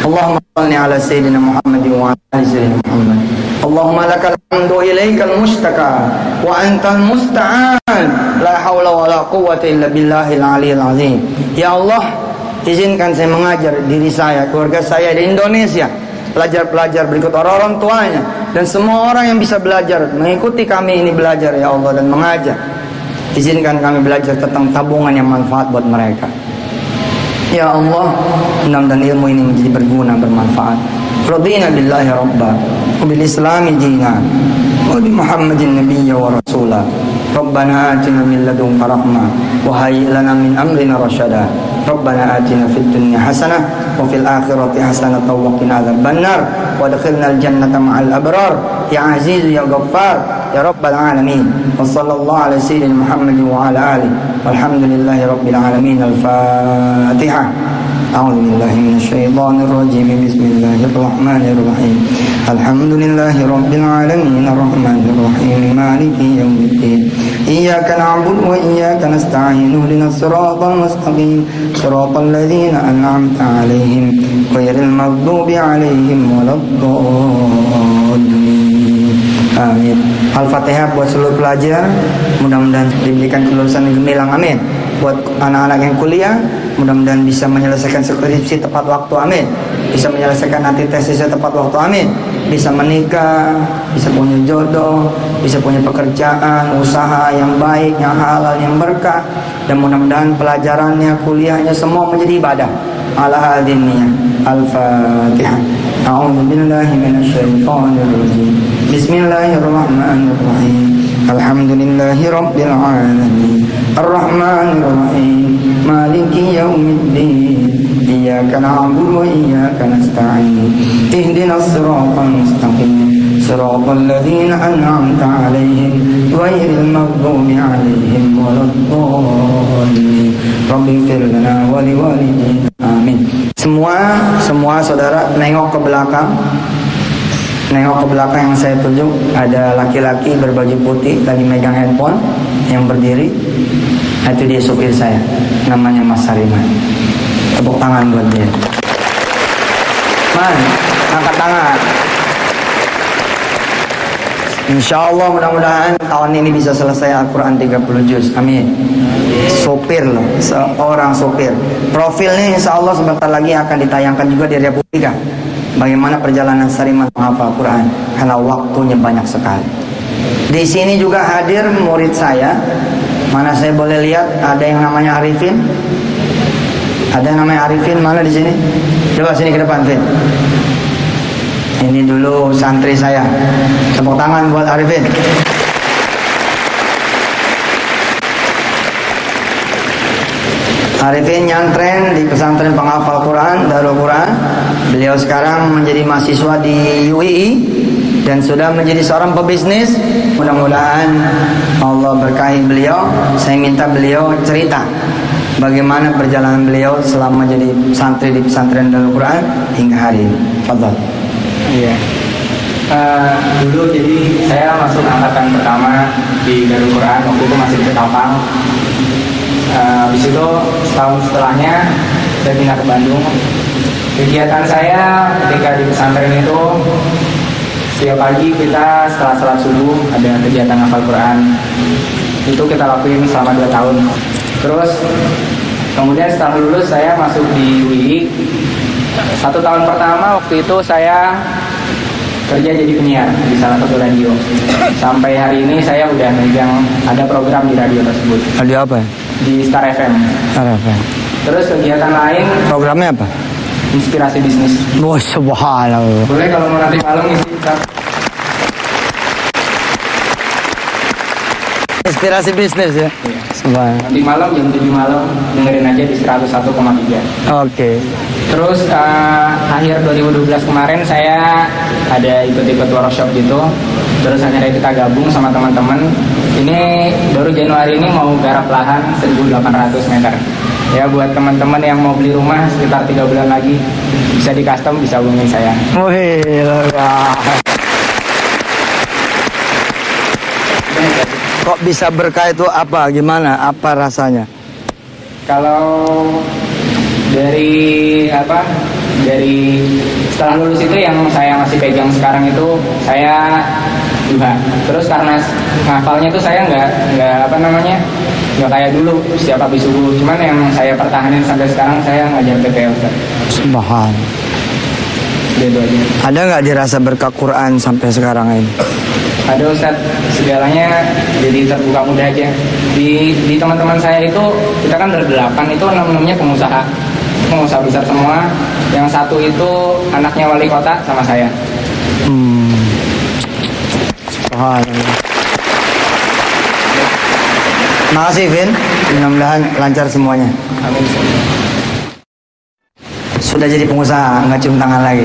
Allahumma shalli ala sayyidina Muhammad wa ala ali sayyidina Muhammad. Allahumma lakal hamdu ilaikal mustaka wa antal musta'an. La haula wa la quwwata illa billahil aliyil azim. Ya Allah, izinkan saya mengajar diri saya, keluarga saya di Indonesia, pelajar-pelajar berikut orang tuanya, dan semua orang yang bisa belajar mengikuti kami ini belajar ya Allah dan mengajar. Izinkan kami belajar tentang tabungan yang manfaat buat mereka. Ya Allah, mudah-mudahan ilmu ini menjadi berguna, bermanfaat. Radina billahi rabba wa bil islami dina wa bi Muhammadin nabiyya wa rasula. Rabbana atina min ladunka rahmah wa hayyi lana min amrina rasyada. Rabbana atina fid dunya hasanah wa fil akhirati hasanah wa qina adzabannar wa adkhilnal jannata ma'al abrar ya aziz ya ghaffar ya rabbal alamin. Wa sallallahu ala sayyidina Muhammad wa ala alihi walhamdulillahi rabbil alamin. Al-Fatihah. A'udzu billahi minasy syaithanir rajim. Bismillahirrahmanirrahim. Alhamdulillahi rabbil alamin arrahmanir rahim maliki yaumiddin. Iyyaka na'budu wa iyyaka nasta'in. Ihdinas siratal mustaqim. Siratal ladzina an'amta 'alaihim ghairil maghdubi 'alaihim waladdallin. Amin. Al-Fatihah buat seluruh pelajar, mudah-mudahan diberikan kelulusan yang gemilang, amin. Buat anak-anak yang kuliah, mudah-mudahan bisa menyelesaikan skripsi tepat waktu, amin. Bisa menyelesaikan nanti tesisnya tepat waktu, amin. Bisa menikah, bisa punya jodoh, bisa punya pekerjaan, usaha yang baik, yang halal, yang berkah. Dan mudah-mudahan pelajarannya, kuliahnya semua menjadi ibadah. Ala hadinnya. Al-Fatihah. A'udzu billahi minasy syaithanir rajim. Bismillahirrahmanirrahim. Alhamdulillahi rabbil alamin. Ar-Rahmanir Rahim. Maliki yaumiddin. Iyyaka na'budu wa iyyaka nasta'in. Ihdinas siratal mustaqim. Siratal ladzina an'amta 'alaihim ghairil maghdubi 'alaihim waladdallin. Rabbighfir lana wa liwalidayna. Amin. Semua saudara nengok ke belakang. Nengok ke belakang yang saya tunjuk, ada laki-laki berbaju putih lagi megang handphone yang berdiri. Itu dia supir saya, namanya Mas Sariman. Tepuk tangan buat dia. Man, angkat tangan. Insya Allah mudah-mudahan tahun ini bisa selesai Al-Quran 30 juz. Amin. Sopir loh, seorang sopir. Profilnya insya Allah sebentar lagi akan ditayangkan juga di Republika. Bagaimana perjalanan Sariman menghafal Al-Quran, karena waktunya banyak sekali. Di sini juga hadir murid saya. Mana saya boleh lihat ada yang namanya Arifin? Ada yang namanya Arifin mana di sini? Coba sini ke depan, Fin. Ini dulu santri saya. Tepuk tangan buat Arifin. Arifin nyantren di pesantren penghafal Quran, Darul Quran. Beliau sekarang menjadi mahasiswa di UII dan sudah menjadi seorang pebisnis. Mudah-mudahan Allah berkahi beliau. Saya minta beliau cerita bagaimana perjalanan beliau selama jadi santri di pesantren Darul Quran hingga hari ini. Fadhal. Iya. Dulu jadi saya masuk angkatan pertama di Darul Quran, waktu itu masih di Ketapang. Habis itu setahun setelahnya saya pindah ke Bandung. Kegiatan saya ketika di pesantren itu setiap pagi kita setelah salat subuh ada kegiatan hafal Quran. Itu kita lakuin selama 2 tahun. Terus kemudian setelah lulus saya masuk di UII. 1 tahun pertama waktu itu saya kerja jadi penyiar di salah satu radio. Sampai hari ini saya udah megang ada program di radio tersebut. Radio apa? Di Star FM. Star FM. Terus kegiatan lain, programnya apa? Inspirasi bisnis. Wah, subhanallah. Boleh kalau mau nanti malam ngisi. Inspirasi bisnis ya? Iya. Subhanallah. Nanti malam jam 7 malam dengerin aja di 101,3. Oke. Terus akhir 2012 kemarin saya ada ikut-ikut workshop gitu. Terus akhirnya kita gabung sama teman-teman. Ini baru Januari ini mau garap lahan 1.800 meter. Ya buat teman-teman yang mau beli rumah sekitar 3 bulan lagi bisa di custom, bisa hubungin saya. Wih, kok bisa berkah itu apa? Gimana? Apa rasanya? Kalau Dari setelah lulus itu yang saya masih pegang sekarang itu saya duha. Terus karena ngafalnya tuh saya nggak kayak dulu setiap habis subuh. Cuman yang saya pertahanin sampai sekarang saya ngajar PPL, Ustaz. Subhanallah. Itu aja. Ada nggak dirasa berkah Quran sampai sekarang ini? Ada, Ustaz, segalanya jadi terbuka mudah aja. Di teman-teman saya itu kita kan berdelapan, itu 6-6-nya pengusaha besar semua. Yang satu itu anaknya wali kota sama saya. Subhanallah. Makasih Vin, mudah-mudahan lancar semuanya. Amin. Sudah jadi pengusaha, nggak cium tangan lagi.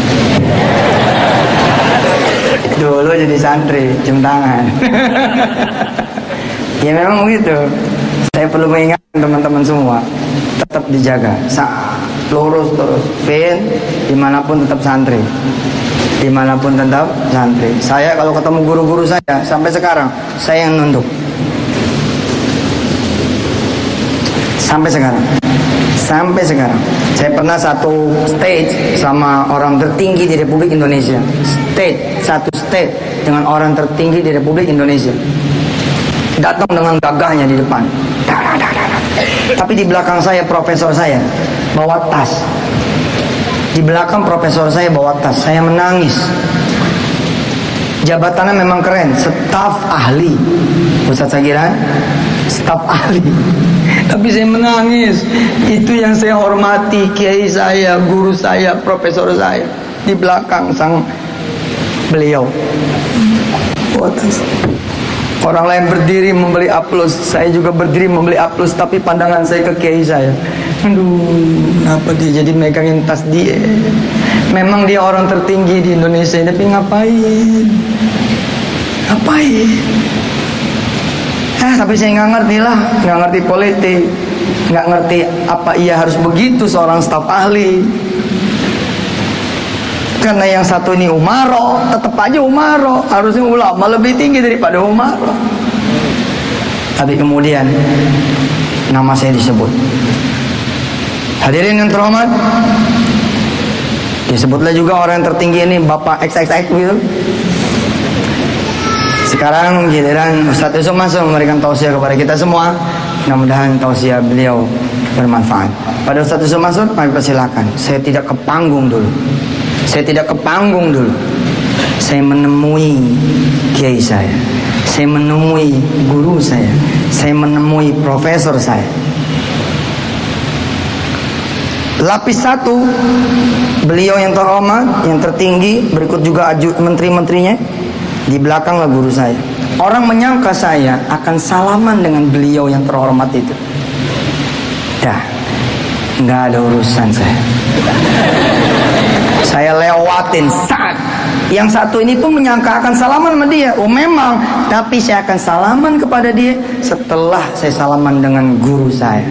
Dulu jadi santri, cium tangan. Ya memang begitu. Saya perlu mengingatkan teman-teman semua, tetap dijaga, lurus terus. Vin, dimanapun tetap santri. Dimanapun tetap santri. Saya kalau ketemu guru-guru saya, sampai sekarang, saya yang nunduk. Sampai sekarang saya pernah satu stage sama orang tertinggi di Republik Indonesia. Satu stage dengan orang tertinggi di Republik Indonesia. Datang dengan gagahnya di depan. Tapi di belakang saya profesor saya bawa tas. Di belakang profesor saya bawa tas. Saya menangis. Jabatannya memang keren, staf ahli. Ustaz Sagiran, staf ahli. Tapi saya menangis. Itu yang saya hormati, kiai saya, guru saya, profesor saya. Di belakang sang beliau. Orang lain berdiri membeli aplaus, saya juga berdiri membeli aplaus. Tapi pandangan saya ke kiai saya. Aduh, kenapa dia jadi megangin tas dia? Memang dia orang tertinggi di Indonesia, tapi ngapain? Tapi saya nggak ngerti lah, nggak ngerti politik, nggak ngerti apa ia harus begitu seorang staf ahli. Karena yang satu ini umaro, tetap aja umaro, harusnya ulama lebih tinggi daripada umaro. Tapi kemudian nama saya disebut. Hadirin yang terhormat, disebutlah juga orang yang tertinggi ini Bapak XXX gitu. Sekarang giliran Ustadz Yusuf masuk memberikan tausiah kepada kita semua. Mudah-mudahan tausiah beliau bermanfaat. Pada Ustadz Yusuf masuk, kami persilakan. Saya tidak ke panggung dulu. Saya menemui kiai saya. Saya menemui guru saya. Saya menemui profesor saya. Lapis satu, beliau yang terhormat, yang tertinggi, berikut juga menteri-menterinya. Di belakanglah guru saya. Orang menyangka saya akan salaman dengan beliau yang terhormat itu. Dah, nggak ada urusan saya. Saya lewatin saat. Yang satu ini pun menyangka akan salaman sama dia. Oh memang, tapi saya akan salaman kepada dia setelah saya salaman dengan guru saya.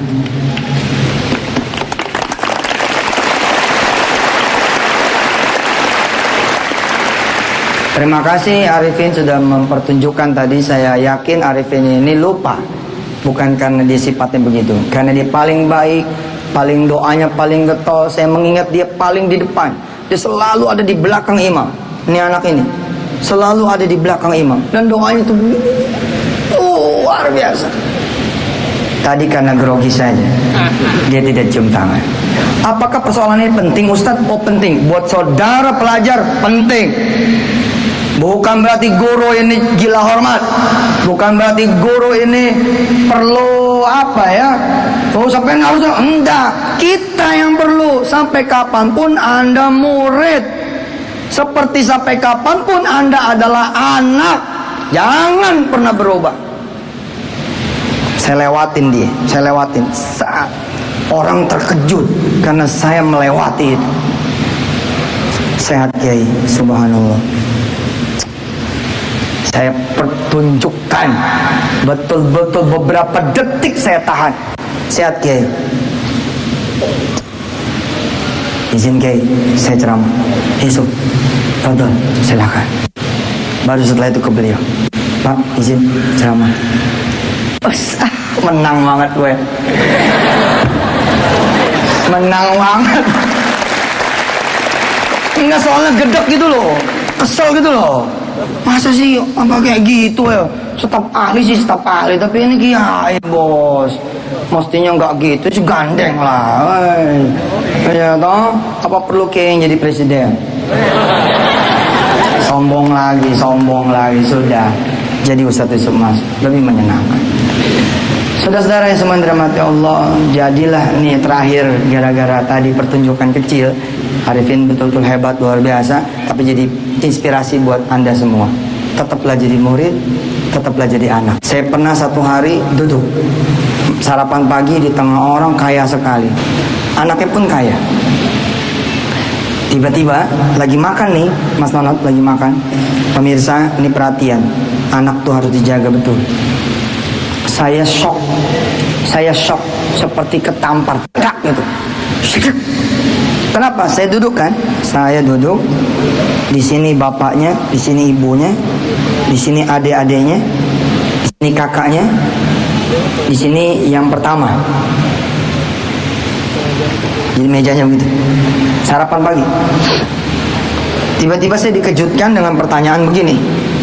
Terima kasih Arifin sudah mempertunjukkan tadi. Saya yakin Arifin ini lupa. Bukan karena dia sifatnya begitu, karena dia paling baik, paling doanya paling getol. Saya mengingat dia paling di depan. Dia selalu ada di belakang imam. Ini anak ini selalu ada di belakang imam. Dan doanya itu luar biasa. Tadi karena grogi saja dia tidak cium tangan. Apakah persoalan ini penting Ustadz? Oh penting. Buat saudara pelajar penting. Bukan berarti guru ini gila hormat. Bukan berarti guru ini perlu apa ya? Oh sampai harus enggak. Kita yang perlu. Sampai kapanpun Anda murid, seperti sampai kapanpun Anda adalah anak, jangan pernah berubah. Saya lewatin dia. Saya lewatin saat orang terkejut karena saya melewati itu. Sehat Kiai, subhanallah. Saya pertunjukkan betul-betul beberapa detik saya tahan. Sehat Kiai. Izin Kiai, saya ceramah. Yusuf, fadhol, silakan. Baru setelah itu ke beliau. Pak, izin ceramah. Menang banget gue. Menang banget. Enggak, soalnya gedek gitu loh, kesel gitu loh. Masa sih apa kayak gitu ya? Staf ahli sih staf ahli, tapi ini kiai bos. Mestinya enggak gitu, sih gandeng lah. Ya toh, apa perlu kiai yang jadi presiden? Sombong lagi, sudah. Jadi Ustadz Yusuf Mas lebih menyenangkan. Saudara-saudara yang semua dirahmati Allah, jadilah nih terakhir gara-gara tadi pertunjukan kecil, Arifin betul-betul hebat, luar biasa, tapi jadi inspirasi buat Anda semua. Tetaplah jadi murid, tetaplah jadi anak. Saya pernah satu hari duduk sarapan pagi di tengah orang kaya sekali, anaknya pun kaya. Tiba-tiba lagi makan nih, Mas Nonot lagi makan. Pemirsa, ini perhatian, anak tuh harus dijaga betul. Saya shock seperti ketampar tak gitu. Kenapa? Saya duduk kan? Saya duduk di sini bapaknya, di sini ibunya, di sini adik-adiknya, di sini kakaknya, di sini yang pertama. Jadi mejanya begitu. Sarapan pagi. Tiba-tiba saya dikejutkan dengan pertanyaan begini.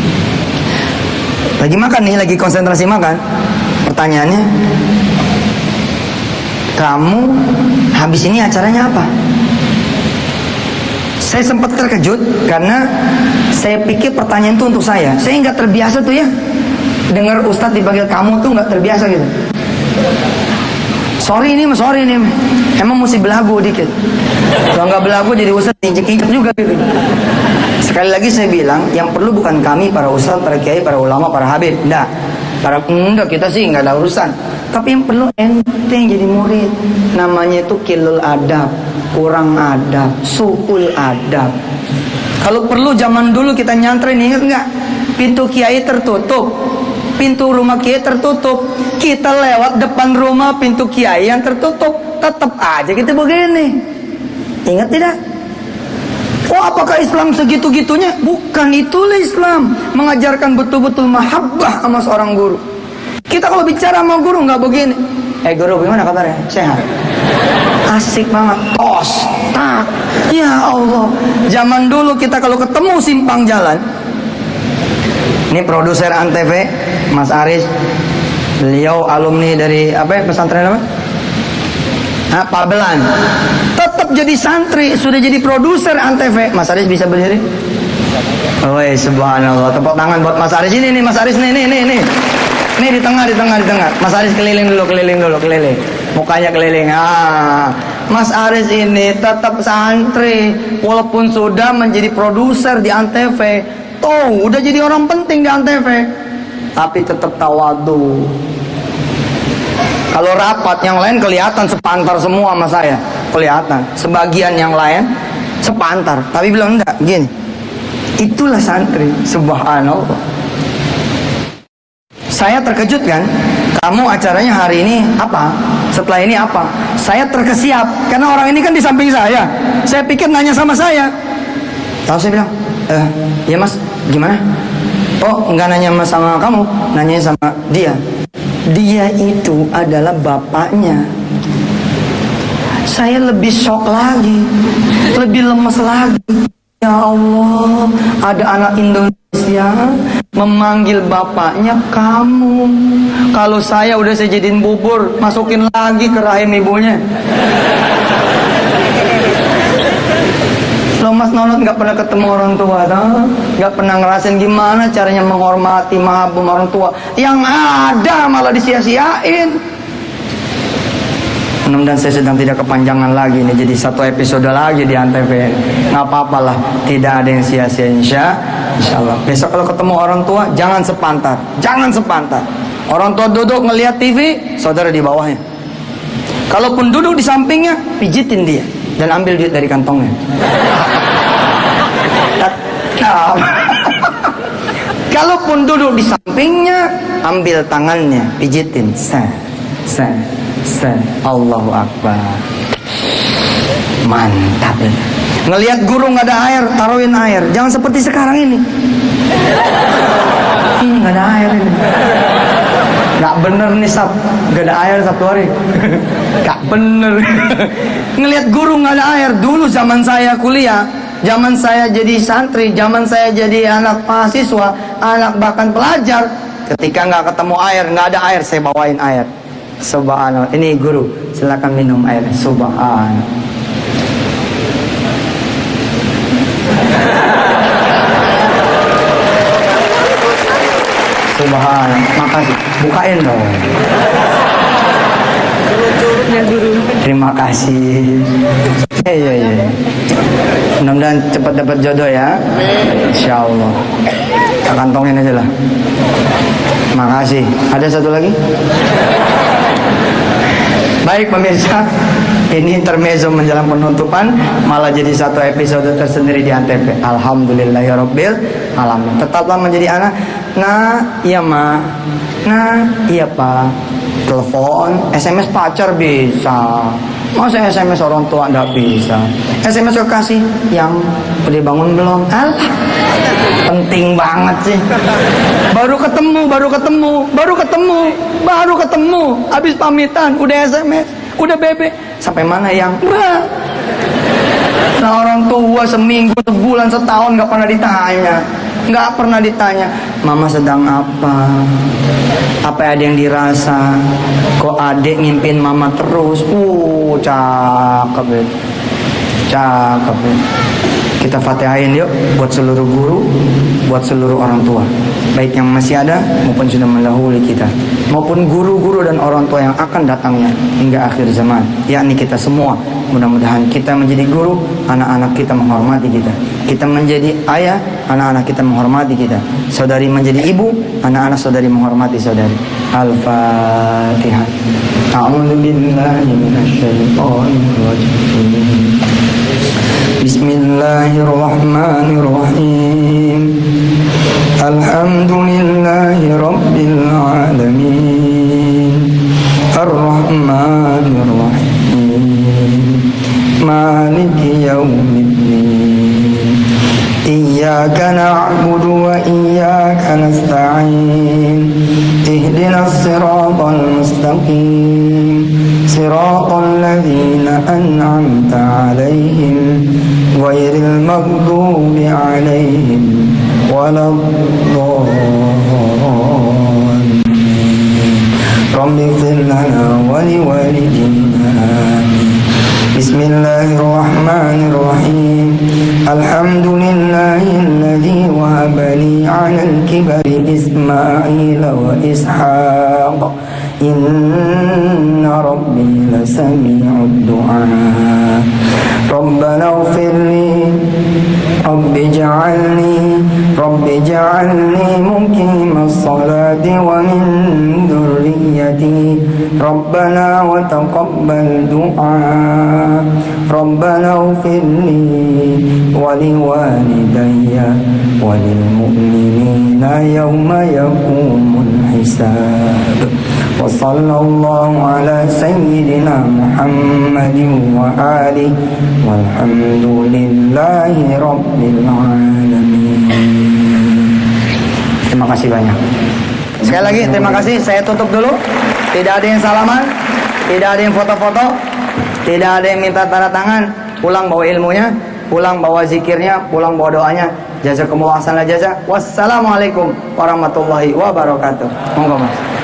Lagi makan nih, lagi konsentrasi makan. Pertanyaannya, kamu habis ini acaranya apa? Saya sempat terkejut karena saya pikir pertanyaan itu untuk saya. Saya nggak terbiasa tuh ya dengar Ustadz dipanggil kamu tuh nggak terbiasa gitu. Sorry nih, emang mesti belagu dikit. Kalau nggak belagu jadi Ustadz injek-injek juga gitu. Sekali lagi saya bilang, yang perlu bukan kami para ustadz, para kiai, para ulama, para habib, enggak. Enggak, kita sih nggak ada urusan. Tapi yang perlu ente yang jadi murid. Namanya itu kilul adab, kurang adab, suul adab. Kalau perlu zaman dulu kita nyantren, ingat nggak? Pintu kiai tertutup, pintu rumah kiai tertutup. Kita lewat depan rumah pintu kiai yang tertutup, tetap aja kita begini. Ingat tidak? Oh, apakah Islam segitu-gitunya? Bukan, itulah Islam. Mengajarkan betul-betul mahabbah sama seorang guru. Kita kalau bicara sama guru nggak begini. Guru, gimana kabarnya? Sehat? Asik banget. Tos, tak. Ya Allah. Zaman dulu kita kalau ketemu simpang jalan. Ini produser Antv, Mas Aris. Beliau alumni dari pesantren apa? Pabelan. Tetap jadi santri, sudah jadi produser Antv. Mas Aris bisa berdiri? Woi, subhanallah. Tepuk tangan buat Mas Aris ini nih, Mas Aris nih. Nih di tengah. Mas Aris keliling dulu. Mukanya keliling. Mas Aris ini tetap santri walaupun sudah menjadi produser di Antv. Tuh, udah jadi orang penting di Antv. Tapi tetap tawadu. Kalau rapat yang lain kelihatan sepantar semua sama saya, kelihatan. Sebagian yang lain sepantar, tapi bilang enggak, begini. Itulah santri, subhanallah. Saya terkejut kan, kamu acaranya hari ini apa? Setelah ini apa? Saya terkesiap, karena orang ini kan di samping saya. Saya pikir nanya sama saya. Tahu saya bilang, ya mas, gimana? Oh, enggak nanya sama kamu, nanya sama dia. Dia itu adalah bapaknya. Saya lebih shock lagi, lebih lemes lagi. Ya Allah, ada anak Indonesia memanggil bapaknya kamu. Kalau saya udah saya jadiin bubur, masukin lagi ke rahim ibunya. Lo Mas Nonot nggak pernah ketemu orang tua, nggak pernah ngerasain gimana caranya menghormati mahabbah orang tua. Yang ada malah disia-siain. Mudah-mudahan saya sedang tidak kepanjangan lagi nih, jadi satu episode lagi di Antv. Nggak apa-apalah, tidak ada yang sia-sia insya Allah. Besok kalau ketemu orang tua jangan sepantar. Orang tua duduk ngelihat TV, saudara di bawahnya. Kalaupun duduk di sampingnya, pijitin dia dan ambil duit dari kantongnya. Kalaupun duduk di sampingnya, ambil tangannya, pijitin. Allahu Akbar. Mantap. Ngelihat guru nggak ada air, taruhin air. Jangan seperti sekarang ini. Ini nggak ada air ini. Gak bener nih Sab, gak ada air satu hari. Gak bener. Ngelihat guru gak ada air. Dulu zaman saya kuliah, zaman saya jadi santri, zaman saya jadi anak mahasiswa, anak bahkan pelajar, ketika gak ketemu air, gak ada air, saya bawain air. Subhanallah. Ini guru, silakan minum air. Subhanallah. Subhanallah, makasih. Bukain dong. Terima kasih. Iya. Mudah-mudahan cepat dapat jodoh ya. Insya Allah. Kita kantongin aja lah. Makasih. Ada satu lagi? Baik pemirsa, ini intermezzo menjelang penutupan, malah jadi satu episode tersendiri di Antv. Alhamdulillahirabbil alamin. Tetaplah menjadi anak. Nah, iya ma. Nah, iya pak. Telepon, SMS pacar bisa. Masa SMS orang tua nggak bisa? SMS kekasih yang udah bangun belum? Alah, penting banget sih. Baru ketemu. Habis pamitan, udah SMS, udah BB. Sampai mana yang? Nah orang tua seminggu, sebulan, setahun nggak pernah ditanya. Mama sedang apa? Apa ada yang dirasa? Kok adik ngimpin mama terus? Cakep ya. Kita fatihain yuk buat seluruh guru, buat seluruh orang tua, baik yang masih ada maupun sudah mendahului kita, maupun guru-guru dan orang tua yang akan datangnya hingga akhir zaman, yakni kita semua. Mudah-mudahan kita menjadi guru, anak-anak kita menghormati kita. Kita menjadi ayah, anak-anak kita menghormati kita. Saudari menjadi ibu, anak-anak saudari menghormati saudari. Al-Fatihah. A'udzu billahi minasyaitonir rajim. Bismillahirrahmanirrahim. Alhamdulillahi rabbil alamin. Ar-Rahmanir-Rahim. Maliki yaumiddin. Iyyaka na'budu wa iyyaka nasta'in. Ihdinas siratal mustaqim. Siratal ladzina an'amta 'alaihim ghairil maghdubi 'alaihim waladdallin. Rabbi ighfir lana wa liwalidina. Bismillahirrahmanirrahim. Alhamdulillahilladzi wahaba li 'alal kibari Ismaila wa Ishaq. Inna rabbi lasami'ud du'a. Rabbana ighfirli Rabbi ij'alni muqimas salati wa min dhurriyyati. Rabbana wa taqabbal du'a. Rabbana ighfirli wa liwalidayya wa lil mu'minina yawma yaqumul hisab. Wa sallallahu ala sayyidina Muhammadin wa alihi walhamdulillahi rabbil alamin. Terima kasih banyak. Sekali lagi terima kasih. Saya tutup dulu. Tidak ada yang salaman, tidak ada yang foto-foto, tidak ada yang minta tanda tangan. Pulang bawa ilmunya, pulang bawa zikirnya, pulang bawa doanya. Jazakumullah ahsanal jazaa. Wassalamualaikum warahmatullahi wabarakatuh. Monggo Mas.